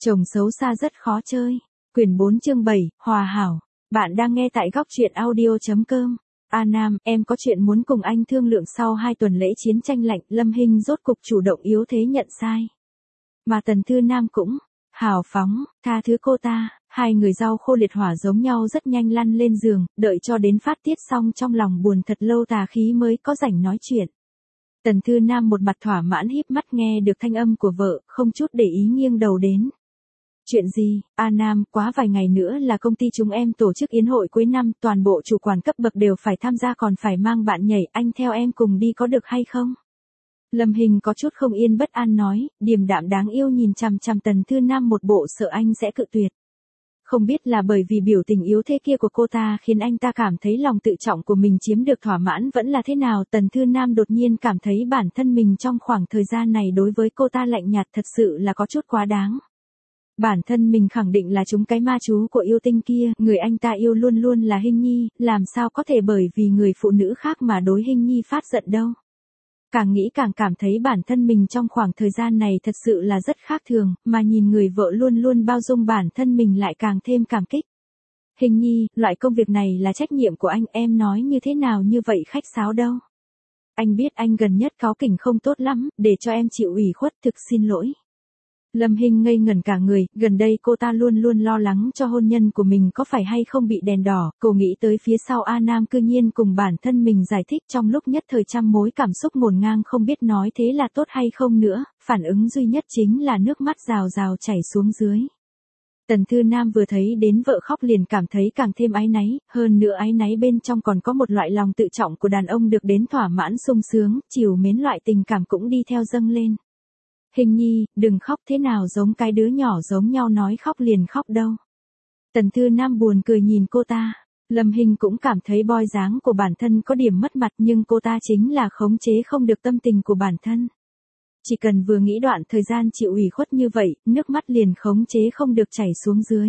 Chồng xấu xa rất khó chơi. Quyển 4 chương 7, Hòa hảo. Bạn đang nghe tại góc truyện audio.com. A Nam, em có chuyện muốn cùng anh thương lượng. Sau 2 tuần lễ chiến tranh lạnh, Lâm Hinh rốt cục chủ động yếu thế nhận sai. Mà Tần Thư Nam cũng hào phóng, tha thứ cô ta. Hai người rau khô liệt hỏa giống nhau rất nhanh lăn lên giường, đợi cho đến phát tiết xong trong lòng buồn thật lâu tà khí mới có rảnh nói chuyện. Tần Thư Nam một mặt thỏa mãn híp mắt nghe được thanh âm của vợ, không chút để ý nghiêng đầu đến. Chuyện gì, A Nam, quá vài ngày nữa là công ty chúng em tổ chức yến hội cuối năm, toàn bộ chủ quản cấp bậc đều phải tham gia còn phải mang bạn nhảy, anh theo em cùng đi có được hay không? Lâm Hình có chút không yên bất an nói, điềm đạm đáng yêu nhìn chằm chằm Tần Thư Nam một bộ sợ anh sẽ cự tuyệt. Không biết là bởi vì biểu tình yếu thế kia của cô ta khiến anh ta cảm thấy lòng tự trọng của mình chiếm được thỏa mãn vẫn là thế nào. Tần Thư Nam đột nhiên cảm thấy bản thân mình trong khoảng thời gian này đối với cô ta lạnh nhạt thật sự là có chút quá đáng. Bản thân mình khẳng định là chúng cái ma chú của yêu tinh kia, người anh ta yêu luôn luôn là Hinh Nhi, làm sao có thể bởi vì người phụ nữ khác mà đối Hinh Nhi phát giận đâu. Càng nghĩ càng cảm thấy bản thân mình trong khoảng thời gian này thật sự là rất khác thường, mà nhìn người vợ luôn luôn bao dung bản thân mình lại càng thêm cảm kích. Hình Nhi, loại công việc này là trách nhiệm của anh, em nói như thế nào như vậy khách sáo đâu. Anh biết anh gần nhất cáu kỉnh không tốt lắm, để cho em chịu ủy khuất, thực xin lỗi. Lâm Hinh ngây ngẩn cả người, gần đây cô ta luôn luôn lo lắng cho hôn nhân của mình có phải hay không bị đèn đỏ, cô nghĩ tới phía sau A Nam cư nhiên cùng bản thân mình giải thích trong lúc nhất thời trăm mối cảm xúc ngổn ngang không biết nói thế là tốt hay không nữa, phản ứng duy nhất chính là nước mắt rào rào chảy xuống dưới. Tần Thư Nam vừa thấy đến vợ khóc liền cảm thấy càng thêm áy náy, hơn nữa áy náy bên trong còn có một loại lòng tự trọng của đàn ông được đến thỏa mãn sung sướng, chiều mến loại tình cảm cũng đi theo dâng lên. Hình Nhi, đừng khóc, thế nào giống cái đứa nhỏ giống nhau nói khóc liền khóc đâu. Tần Thư Nam buồn cười nhìn cô ta. Lâm Hinh cũng cảm thấy boy dáng của bản thân có điểm mất mặt nhưng cô ta chính là khống chế không được tâm tình của bản thân. Chỉ cần vừa nghĩ đoạn thời gian chịu ủy khuất như vậy, nước mắt liền khống chế không được chảy xuống dưới.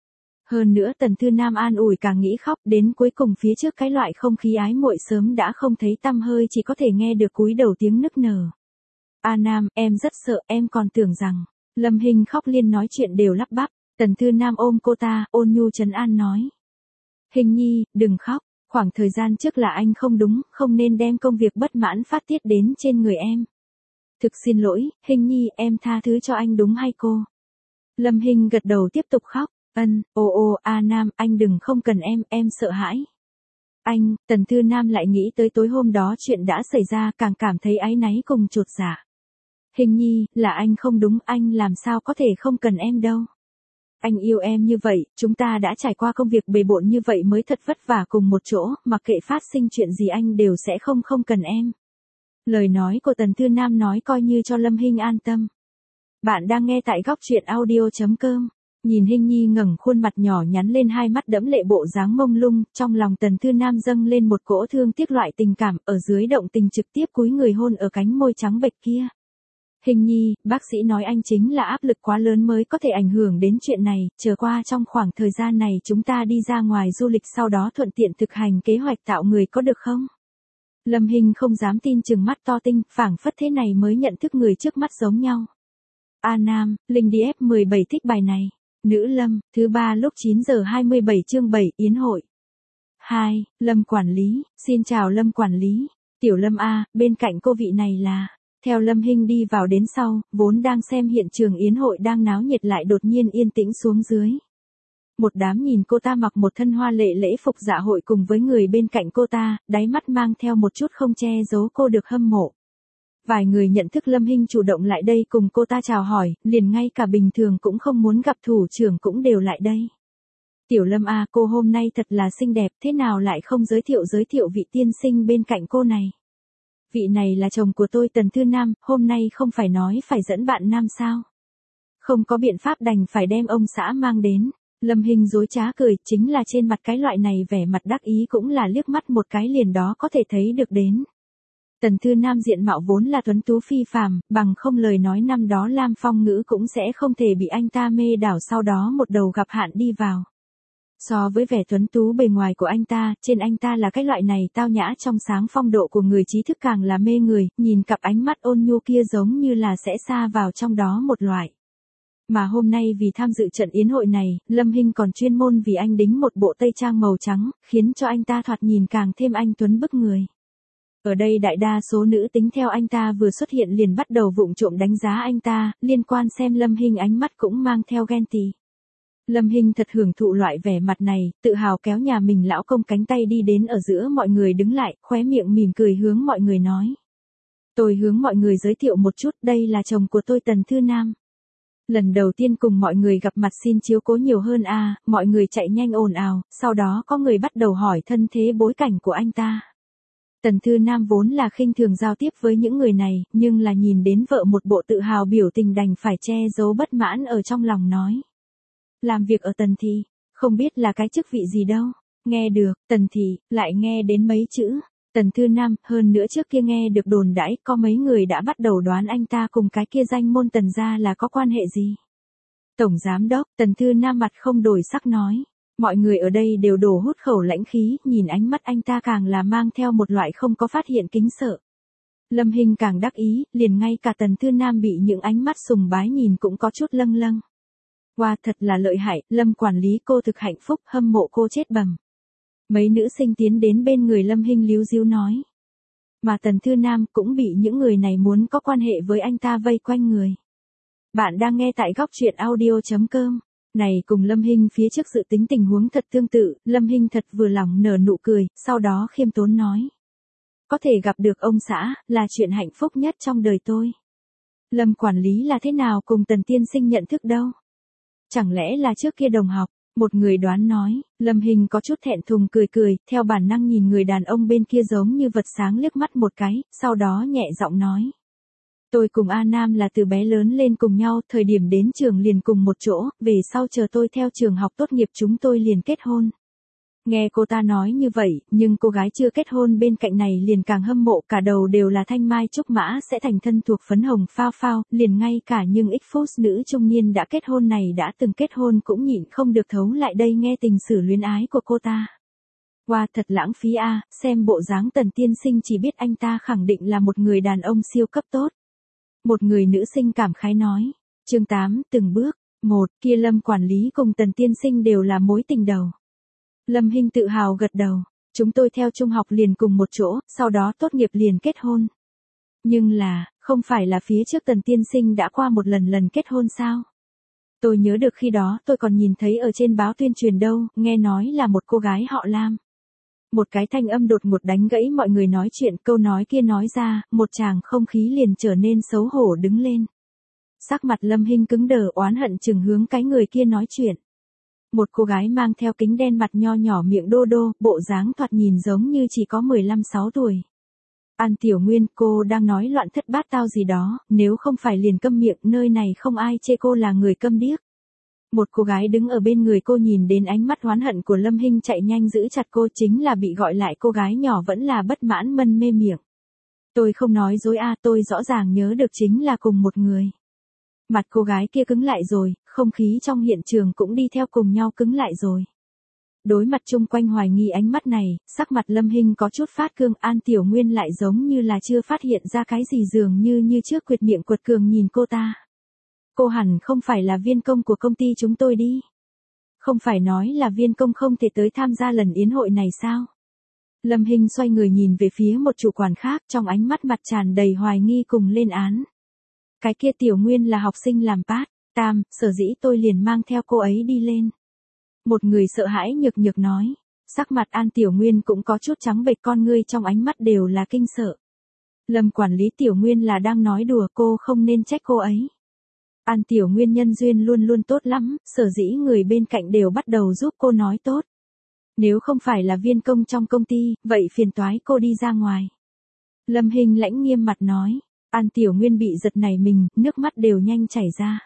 Hơn nữa Tần Thư Nam an ủi càng nghĩ khóc, đến cuối cùng phía trước cái loại không khí ái muội sớm đã không thấy tăm hơi, chỉ có thể nghe được cúi đầu tiếng nức nở. A Nam, em rất sợ, em còn tưởng rằng. Lâm Hinh khóc liên nói chuyện đều lắp bắp. Tần Thư Nam ôm cô ta, ôn nhu trấn an nói. Hình Nhi, đừng khóc, khoảng thời gian trước là anh không đúng, không nên đem công việc bất mãn phát tiết đến trên người em. Thực xin lỗi, Hình Nhi, em tha thứ cho anh đúng hay cô? Lâm Hinh gật đầu tiếp tục khóc. A Nam, anh đừng không cần em sợ hãi. Anh, Tần Thư Nam lại nghĩ tới tối hôm đó chuyện đã xảy ra càng cảm thấy áy náy cùng chột dạ. Hình Nhi, là anh không đúng, anh làm sao có thể không cần em đâu. Anh yêu em như vậy, chúng ta đã trải qua công việc bề bộn như vậy mới thật vất vả cùng một chỗ, mặc kệ phát sinh chuyện gì anh đều sẽ không cần em. Lời nói của Tần Thư Nam nói coi như cho Lâm Hinh an tâm. Bạn đang nghe tại góc truyện audio.com. Nhìn Hinh Nhi ngẩng khuôn mặt nhỏ nhắn lên, hai mắt đẫm lệ bộ dáng mông lung, trong lòng Tần Thư Nam dâng lên một cỗ thương tiếc loại tình cảm, ở dưới động tình trực tiếp cúi người hôn ở cánh môi trắng bệch kia. Hình Nhi, bác sĩ nói anh chính là áp lực quá lớn mới có thể ảnh hưởng đến chuyện này, chờ qua trong khoảng thời gian này chúng ta đi ra ngoài du lịch sau đó thuận tiện thực hành kế hoạch tạo người có được không? Lâm Hinh không dám tin trừng mắt to tinh, phảng phất thế này mới nhận thức người trước mắt giống nhau. A Nam, Linh đi F17 thích bài này. Nữ Lâm, thứ 3 lúc 9 giờ 27 chương 7, yến hội. 2. Lâm quản lý, xin chào Lâm quản lý. Tiểu Lâm A, bên cạnh cô vị này là. Theo Lâm Hinh đi vào đến sau, vốn đang xem hiện trường yến hội đang náo nhiệt lại đột nhiên yên tĩnh xuống dưới. Một đám nhìn cô ta mặc một thân hoa lệ lễ phục dạ hội cùng với người bên cạnh cô ta, đáy mắt mang theo một chút không che giấu cô được hâm mộ. Vài người nhận thức Lâm Hinh chủ động lại đây cùng cô ta chào hỏi, liền ngay cả bình thường cũng không muốn gặp thủ trưởng cũng đều lại đây. Tiểu Lâm A, cô hôm nay thật là xinh đẹp, thế nào lại không giới thiệu vị tiên sinh bên cạnh cô này? Vị này là chồng của tôi Tần Thư Nam, hôm nay không phải nói phải dẫn bạn nam sao? Không có biện pháp đành phải đem ông xã mang đến. Lâm Hinh dối trá cười, chính là trên mặt cái loại này vẻ mặt đắc ý cũng là liếc mắt một cái liền đó có thể thấy được đến. Tần Thư Nam diện mạo vốn là tuấn tú phi phàm, bằng không lời nói năm đó Lam Phong Ngữ cũng sẽ không thể bị anh ta mê đảo sau đó một đầu gặp hạn đi vào. So với vẻ tuấn tú bề ngoài của anh ta, trên anh ta là cái loại này tao nhã trong sáng phong độ của người trí thức càng là mê người, nhìn cặp ánh mắt ôn nhu kia giống như là sẽ xa vào trong đó một loại. Mà hôm nay vì tham dự trận yến hội này, Lâm Hinh còn chuyên môn vì anh đính một bộ tây trang màu trắng, khiến cho anh ta thoạt nhìn càng thêm anh tuấn bức người. Ở đây đại đa số nữ tính theo anh ta vừa xuất hiện liền bắt đầu vụng trộm đánh giá anh ta, liên quan xem Lâm Hinh ánh mắt cũng mang theo ghen tị. Lâm Hinh thật hưởng thụ loại vẻ mặt này, tự hào kéo nhà mình lão công cánh tay đi đến ở giữa mọi người đứng lại, khóe miệng mỉm cười hướng mọi người nói. Tôi hướng mọi người giới thiệu một chút, đây là chồng của tôi Tần Thư Nam. Lần đầu tiên cùng mọi người gặp mặt xin chiếu cố nhiều hơn a, mọi người chạy nhanh ồn ào, sau đó có người bắt đầu hỏi thân thế bối cảnh của anh ta. Tần Thư Nam vốn là khinh thường giao tiếp với những người này, nhưng là nhìn đến vợ một bộ tự hào biểu tình đành phải che giấu bất mãn ở trong lòng nói. Làm việc ở Tần Thị, không biết là cái chức vị gì đâu, nghe được, Tần Thị, lại nghe đến mấy chữ. Tần Thư Nam, hơn nữa trước kia nghe được đồn đãi, có mấy người đã bắt đầu đoán anh ta cùng cái kia danh môn Tần gia là có quan hệ gì. Tổng Giám đốc, Tần Thư Nam mặt không đổi sắc nói. Mọi người ở đây đều đổ hút khẩu lãnh khí, nhìn ánh mắt anh ta càng là mang theo một loại không có phát hiện kính sợ. Lâm Hinh càng đắc ý, liền ngay cả Tần Thư Nam bị những ánh mắt sùng bái nhìn cũng có chút lâng lâng. Wow, thật là lợi hại, Lâm quản lý cô thực hạnh phúc, hâm mộ cô chết bầm. Mấy nữ sinh tiến đến bên người Lâm Hinh líu díu nói. Mà Tần Thư Nam cũng bị những người này muốn có quan hệ với anh ta vây quanh người. Bạn đang nghe tại góc truyện audio.com. Này cùng Lâm Hinh phía trước dự tính tình huống thật tương tự, Lâm Hinh thật vừa lòng nở nụ cười, sau đó khiêm tốn nói. Có thể gặp được ông xã, là chuyện hạnh phúc nhất trong đời tôi. Lâm quản lý là thế nào cùng Tần tiên sinh nhận thức đâu? Chẳng lẽ là trước kia đồng học? Một người đoán nói, Lâm Hinh có chút thẹn thùng cười cười, theo bản năng nhìn người đàn ông bên kia giống như vật sáng liếc mắt một cái, sau đó nhẹ giọng nói. Tôi cùng A Nam là từ bé lớn lên cùng nhau, thời điểm đến trường liền cùng một chỗ, về sau chờ tôi theo trường học tốt nghiệp chúng tôi liền kết hôn. Nghe cô ta nói như vậy, nhưng cô gái chưa kết hôn bên cạnh này liền càng hâm mộ, cả đầu đều là thanh mai trúc mã sẽ thành thân thuộc phấn hồng phao phao, liền ngay cả nhưng ít phút nữ trung niên đã kết hôn này đã từng kết hôn cũng nhịn không được thấu lại đây nghe tình sử luyến ái của cô ta. Wow, thật lãng phí a, xem bộ dáng Tần tiên sinh chỉ biết anh ta khẳng định là một người đàn ông siêu cấp tốt. Một người nữ sinh cảm khái nói. Chương 8, từng bước. 1. Kia Lâm quản lý cùng Tần tiên sinh đều là mối tình đầu. Lâm Hinh tự hào gật đầu. Chúng tôi theo trung học liền cùng một chỗ, sau đó tốt nghiệp liền kết hôn. Nhưng là, không phải là phía trước Tần tiên sinh đã qua một lần kết hôn sao? Tôi nhớ được khi đó tôi còn nhìn thấy ở trên báo tuyên truyền đâu, nghe nói là một cô gái họ Lam. Một cái thanh âm đột ngột đánh gãy mọi người nói chuyện, câu nói kia nói ra, một tràng không khí liền trở nên xấu hổ đứng lên. Sắc mặt Lâm Hinh cứng đờ oán hận chừng hướng cái người kia nói chuyện. Một cô gái mang theo kính đen mặt nho nhỏ miệng đô đô, bộ dáng thoạt nhìn giống như chỉ có 15-16 tuổi. An Tiểu Nguyên, cô đang nói loạn thất bát tao gì đó, nếu không phải liền câm miệng, nơi này không ai chê cô là người câm điếc. Một cô gái đứng ở bên người cô nhìn đến ánh mắt oán hận của Lâm Hinh chạy nhanh giữ chặt cô, chính là bị gọi lại cô gái nhỏ vẫn là bất mãn mân mê miệng. Tôi không nói dối a, tôi rõ ràng nhớ được chính là cùng một người. Mặt cô gái kia cứng lại rồi, không khí trong hiện trường cũng đi theo cùng nhau cứng lại rồi. Đối mặt chung quanh hoài nghi ánh mắt này, sắc mặt Lâm Hinh có chút phát cương, An Tiểu Nguyên lại giống như là chưa phát hiện ra cái gì dường như trước quyệt miệng quật cường nhìn cô ta. Cô hẳn không phải là viên công của công ty chúng tôi đi. Không phải nói là viên công không thể tới tham gia lần yến hội này sao? Lâm Hinh xoay người nhìn về phía một chủ quản khác, trong ánh mắt mặt tràn đầy hoài nghi cùng lên án. Cái kia Tiểu Nguyên là học sinh làm part-time, sở dĩ tôi liền mang theo cô ấy đi lên. Một người sợ hãi nhược nói. Sắc mặt An Tiểu Nguyên cũng có chút trắng bệch, con ngươi trong ánh mắt đều là kinh sợ. Lâm quản lý, Tiểu Nguyên là đang nói đùa, cô không nên trách cô ấy. An Tiểu Nguyên nhân duyên luôn luôn tốt lắm, sở dĩ người bên cạnh đều bắt đầu giúp cô nói tốt. Nếu không phải là viên công trong công ty, vậy phiền toái cô đi ra ngoài. Lâm Hinh lãnh nghiêm mặt nói. An Tiểu Nguyên bị giật nảy mình, nước mắt đều nhanh chảy ra.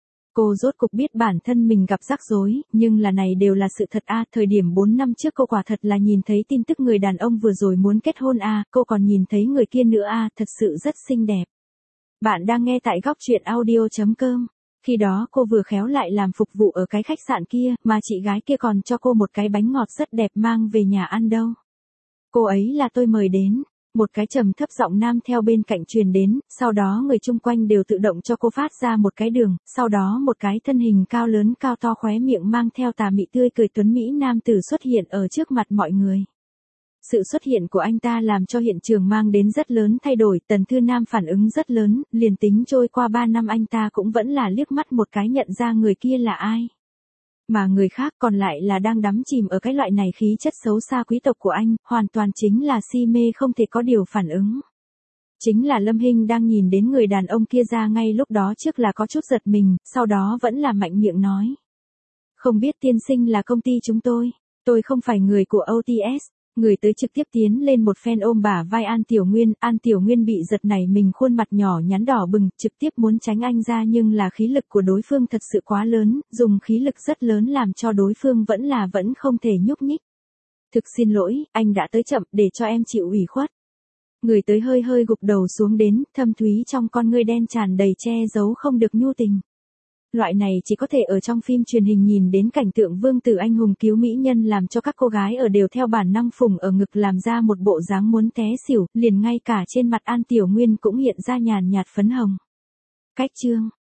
Cô rốt cục biết bản thân mình gặp rắc rối, nhưng là này đều là sự thật a, thời điểm 4 năm trước cô quả thật là nhìn thấy tin tức người đàn ông vừa rồi muốn kết hôn a, cô còn nhìn thấy người kia nữa a, thật sự rất xinh đẹp. Bạn đang nghe tại góc truyện audio.com. Khi đó cô vừa khéo lại làm phục vụ ở cái khách sạn kia, mà chị gái kia còn cho cô một cái bánh ngọt rất đẹp mang về nhà ăn đâu. Cô ấy là tôi mời đến. Một cái trầm thấp giọng nam theo bên cạnh truyền đến, sau đó người chung quanh đều tự động cho cô phát ra một cái đường, sau đó một cái thân hình cao lớn cao to khóe miệng mang theo tà mị tươi cười tuấn Mỹ nam tử xuất hiện ở trước mặt mọi người. Sự xuất hiện của anh ta làm cho hiện trường mang đến rất lớn thay đổi, Tần Thư Nam phản ứng rất lớn, liền tính trôi qua 3 năm anh ta cũng vẫn là liếc mắt một cái nhận ra người kia là ai. Mà người khác còn lại là đang đắm chìm ở cái loại này khí chất xấu xa quý tộc của anh, hoàn toàn chính là si mê không thể có điều phản ứng. Chính là Lâm Hinh đang nhìn đến người đàn ông kia ra ngay lúc đó trước là có chút giật mình, sau đó vẫn là mạnh miệng nói. Không biết tiên sinh là công ty chúng tôi không phải người của OTS. Người tới trực tiếp tiến lên một phen ôm bả vai An Tiểu Nguyên bị giật nảy mình khuôn mặt nhỏ nhắn đỏ bừng, trực tiếp muốn tránh anh ra nhưng là khí lực của đối phương thật sự quá lớn, dùng khí lực rất lớn làm cho đối phương vẫn không thể nhúc nhích. Thực xin lỗi, anh đã tới chậm để cho em chịu ủy khuất. Người tới hơi gục đầu xuống đến, thâm thúy trong con ngươi đen tràn đầy che giấu không được nhu tình. Loại này chỉ có thể ở trong phim truyền hình nhìn đến cảnh tượng vương tử anh hùng cứu mỹ nhân làm cho các cô gái ở đều theo bản năng phùng ở ngực làm ra một bộ dáng muốn té xỉu, liền ngay cả trên mặt An Tiểu Nguyên cũng hiện ra nhàn nhạt phấn hồng. Cách chương